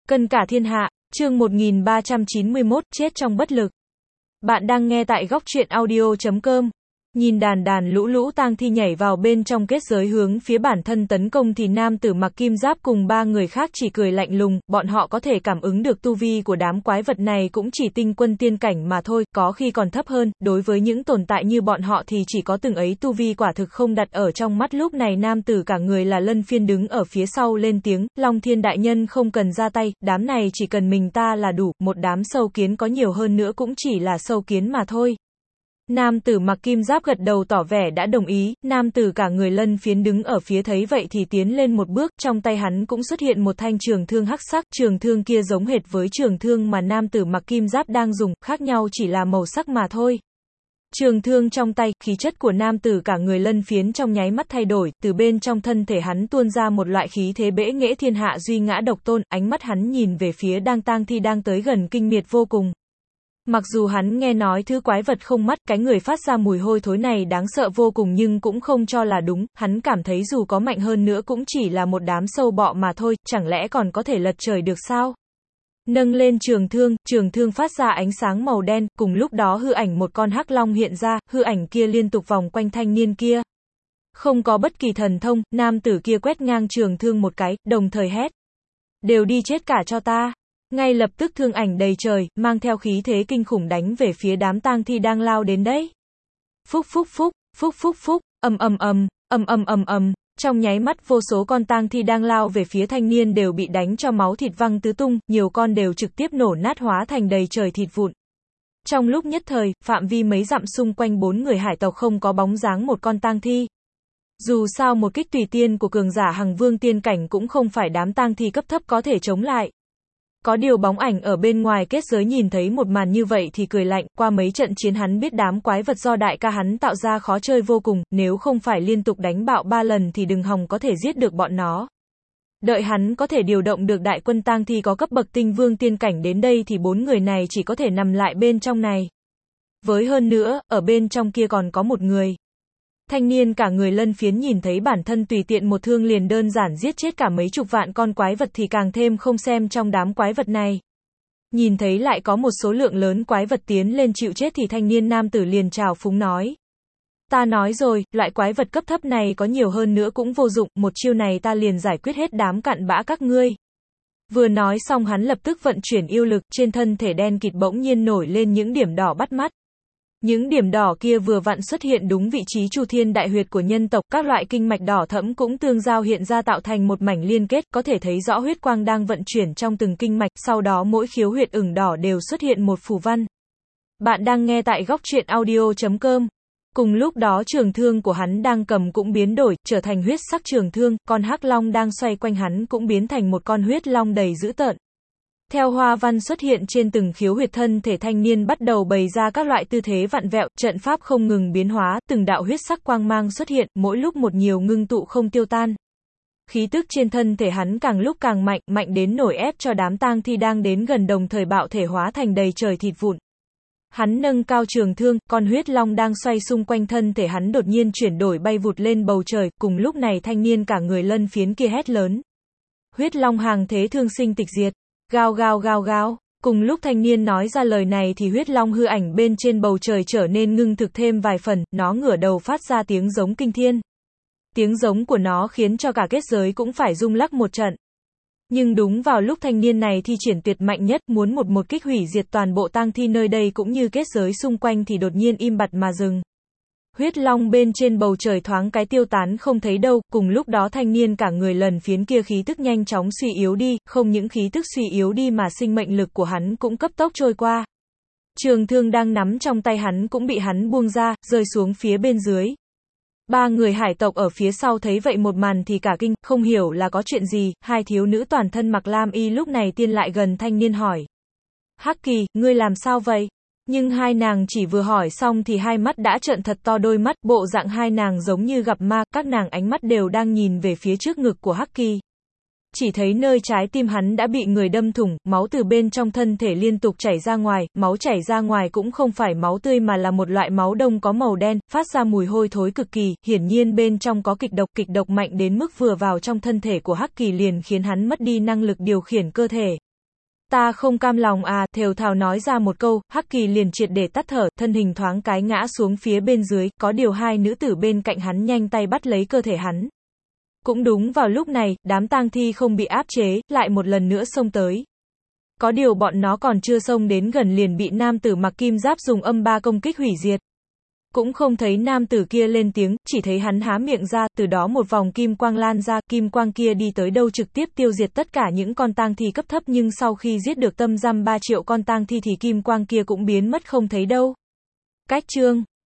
Cân cả thiên hạ, chương 1391, chết trong bất lực. Bạn đang nghe tại góc truyện audio.com. Nhìn đàn đàn lũ lũ tang thi nhảy vào bên trong kết giới hướng phía bản thân tấn công thì nam tử mặc kim giáp cùng ba người khác chỉ cười lạnh lùng, bọn họ có thể cảm ứng được tu vi của đám quái vật này cũng chỉ tinh quân tiên cảnh mà thôi, có khi còn thấp hơn, đối với những tồn tại như bọn họ thì chỉ có từng ấy tu vi quả thực không đặt ở trong mắt. Lúc này nam tử cả người là Lân Phiên đứng ở phía sau lên tiếng, Long Thiên đại nhân không cần ra tay, đám này chỉ cần mình ta là đủ, một đám sâu kiến có nhiều hơn nữa cũng chỉ là sâu kiến mà thôi. Nam tử mặc kim giáp gật đầu tỏ vẻ đã đồng ý, nam tử cả người Lân Phiến đứng ở phía thấy vậy thì tiến lên một bước, trong tay hắn cũng xuất hiện một thanh trường thương hắc sắc, trường thương kia giống hệt với trường thương mà nam tử mặc kim giáp đang dùng, khác nhau chỉ là màu sắc mà thôi. Trường thương trong tay, khí chất của nam tử cả người Lân Phiến trong nháy mắt thay đổi, từ bên trong thân thể hắn tuôn ra một loại khí thế bẽ nghễ thiên hạ duy ngã độc tôn, ánh mắt hắn nhìn về phía tang thi đang tới gần kinh miệt vô cùng. Mặc dù hắn nghe nói thứ quái vật không mắt, cái người phát ra mùi hôi thối này đáng sợ vô cùng nhưng cũng không cho là đúng, hắn cảm thấy dù có mạnh hơn nữa cũng chỉ là một đám sâu bọ mà thôi, chẳng lẽ còn có thể lật trời được sao? Nâng lên trường thương phát ra ánh sáng màu đen, cùng lúc đó hư ảnh một con hắc long hiện ra, hư ảnh kia liên tục vòng quanh thanh niên kia. Không có bất kỳ thần thông, nam tử kia quét ngang trường thương một cái, đồng thời hét. Đều đi chết cả cho ta. Ngay lập tức thương ảnh đầy trời, mang theo khí thế kinh khủng đánh về phía đám tang thi đang lao đến đấy. Phúc phúc phúc, phúc phúc phúc, ầm. Trong nháy mắt vô số con tang thi đang lao về phía thanh niên đều bị đánh cho máu thịt văng tứ tung, nhiều con đều trực tiếp nổ nát hóa thành đầy trời thịt vụn. Trong lúc nhất thời, phạm vi mấy dặm xung quanh bốn người hải tộc không có bóng dáng một con tang thi. Dù sao một kích tùy tiên của cường giả hằng vương tiên cảnh cũng không phải đám tang thi cấp thấp có thể chống lại. Có điều bóng ảnh ở bên ngoài kết giới nhìn thấy một màn như vậy thì cười lạnh, qua mấy trận chiến hắn biết đám quái vật do đại ca hắn tạo ra khó chơi vô cùng, nếu không phải liên tục đánh bạo 3 lần thì đừng hòng có thể giết được bọn nó. Đợi hắn có thể điều động được đại quân tang thi có cấp bậc tinh vương tiên cảnh đến đây thì bốn người này chỉ có thể nằm lại bên trong này. Với hơn nữa, ở bên trong kia còn có một người. Thanh niên cả người Lân Phiến nhìn thấy bản thân tùy tiện một thương liền đơn giản giết chết cả mấy chục vạn con quái vật thì càng thêm không xem trong đám quái vật này. Nhìn thấy lại có một số lượng lớn quái vật tiến lên chịu chết thì thanh niên nam tử liền trào phúng nói. Ta nói rồi, loại quái vật cấp thấp này có nhiều hơn nữa cũng vô dụng, một chiêu này ta liền giải quyết hết đám cặn bã các ngươi. Vừa nói xong hắn lập tức vận chuyển yêu lực, trên thân thể đen kịt bỗng nhiên nổi lên những điểm đỏ bắt mắt. Những điểm đỏ kia vừa vặn xuất hiện đúng vị trí chu thiên đại huyệt của nhân tộc, các loại kinh mạch đỏ thẫm cũng tương giao hiện ra tạo thành một mảnh liên kết, có thể thấy rõ huyết quang đang vận chuyển trong từng kinh mạch, sau đó mỗi khiếu huyệt ửng đỏ đều xuất hiện một phù văn. Bạn đang nghe tại góc truyện audio.com. Cùng lúc đó trường thương của hắn đang cầm cũng biến đổi, trở thành huyết sắc trường thương, con hắc long đang xoay quanh hắn cũng biến thành một con huyết long đầy dữ tợn. Theo hoa văn xuất hiện trên từng khiếu huyệt thân thể thanh niên bắt đầu bày ra các loại tư thế vặn vẹo, trận pháp không ngừng biến hóa, từng đạo huyết sắc quang mang xuất hiện, mỗi lúc một nhiều ngưng tụ không tiêu tan. Khí tức trên thân thể hắn càng lúc càng mạnh, mạnh đến nổi ép cho đám tang thi đang đến gần đồng thời bạo thể hóa thành đầy trời thịt vụn. Hắn nâng cao trường thương, con huyết long đang xoay xung quanh thân thể hắn đột nhiên chuyển đổi bay vụt lên bầu trời, cùng lúc này thanh niên cả người Lân Phiến kia hét lớn. Huyết long hàng thế thương sinh tịch diệt. Gào gào gào gào, cùng lúc thanh niên nói ra lời này thì huyết long hư ảnh bên trên bầu trời trở nên ngưng thực thêm vài phần, nó ngửa đầu phát ra tiếng giống kinh thiên. Tiếng giống của nó khiến cho cả kết giới cũng phải rung lắc một trận. Nhưng đúng vào lúc thanh niên này thi triển tuyệt mạnh nhất muốn một kích hủy diệt toàn bộ tang thi nơi đây cũng như kết giới xung quanh thì đột nhiên im bặt mà dừng. Huyết long bên trên bầu trời thoáng cái tiêu tán không thấy đâu, cùng lúc đó thanh niên cả người Lân Phiến kia khí tức nhanh chóng suy yếu đi, không những khí tức suy yếu đi mà sinh mệnh lực của hắn cũng cấp tốc trôi qua. Trường thương đang nắm trong tay hắn cũng bị hắn buông ra, rơi xuống phía bên dưới. Ba người hải tộc ở phía sau thấy vậy một màn thì cả kinh, không hiểu là có chuyện gì, hai thiếu nữ toàn thân mặc lam y lúc này tiên lại gần thanh niên hỏi. Hắc Kỳ, ngươi làm sao vậy? Nhưng hai nàng chỉ vừa hỏi xong thì hai mắt đã trợn thật to đôi mắt, bộ dạng hai nàng giống như gặp ma, các nàng ánh mắt đều đang nhìn về phía trước ngực của Hắc Kỳ. Chỉ thấy nơi trái tim hắn đã bị người đâm thủng, máu từ bên trong thân thể liên tục chảy ra ngoài, máu chảy ra ngoài cũng không phải máu tươi mà là một loại máu đông có màu đen, phát ra mùi hôi thối cực kỳ, hiển nhiên bên trong có kịch độc mạnh đến mức vừa vào trong thân thể của Hắc Kỳ liền khiến hắn mất đi năng lực điều khiển cơ thể. Ta không cam lòng à, thều thào nói ra một câu, Hắc Kỳ liền triệt để tắt thở, thân hình thoáng cái ngã xuống phía bên dưới, có điều hai nữ tử bên cạnh hắn nhanh tay bắt lấy cơ thể hắn. Cũng đúng vào lúc này, đám tang thi không bị áp chế, lại một lần nữa xông tới. Có điều bọn nó còn chưa xông đến gần liền bị nam tử mặc kim giáp dùng âm ba công kích hủy diệt. Cũng không thấy nam tử kia lên tiếng, chỉ thấy hắn há miệng ra, từ đó một vòng kim quang lan ra, kim quang kia đi tới đâu trực tiếp tiêu diệt tất cả những con tang thi cấp thấp, nhưng sau khi giết được tâm giam 3 triệu con tang thi thì kim quang kia cũng biến mất không thấy đâu. Cách chương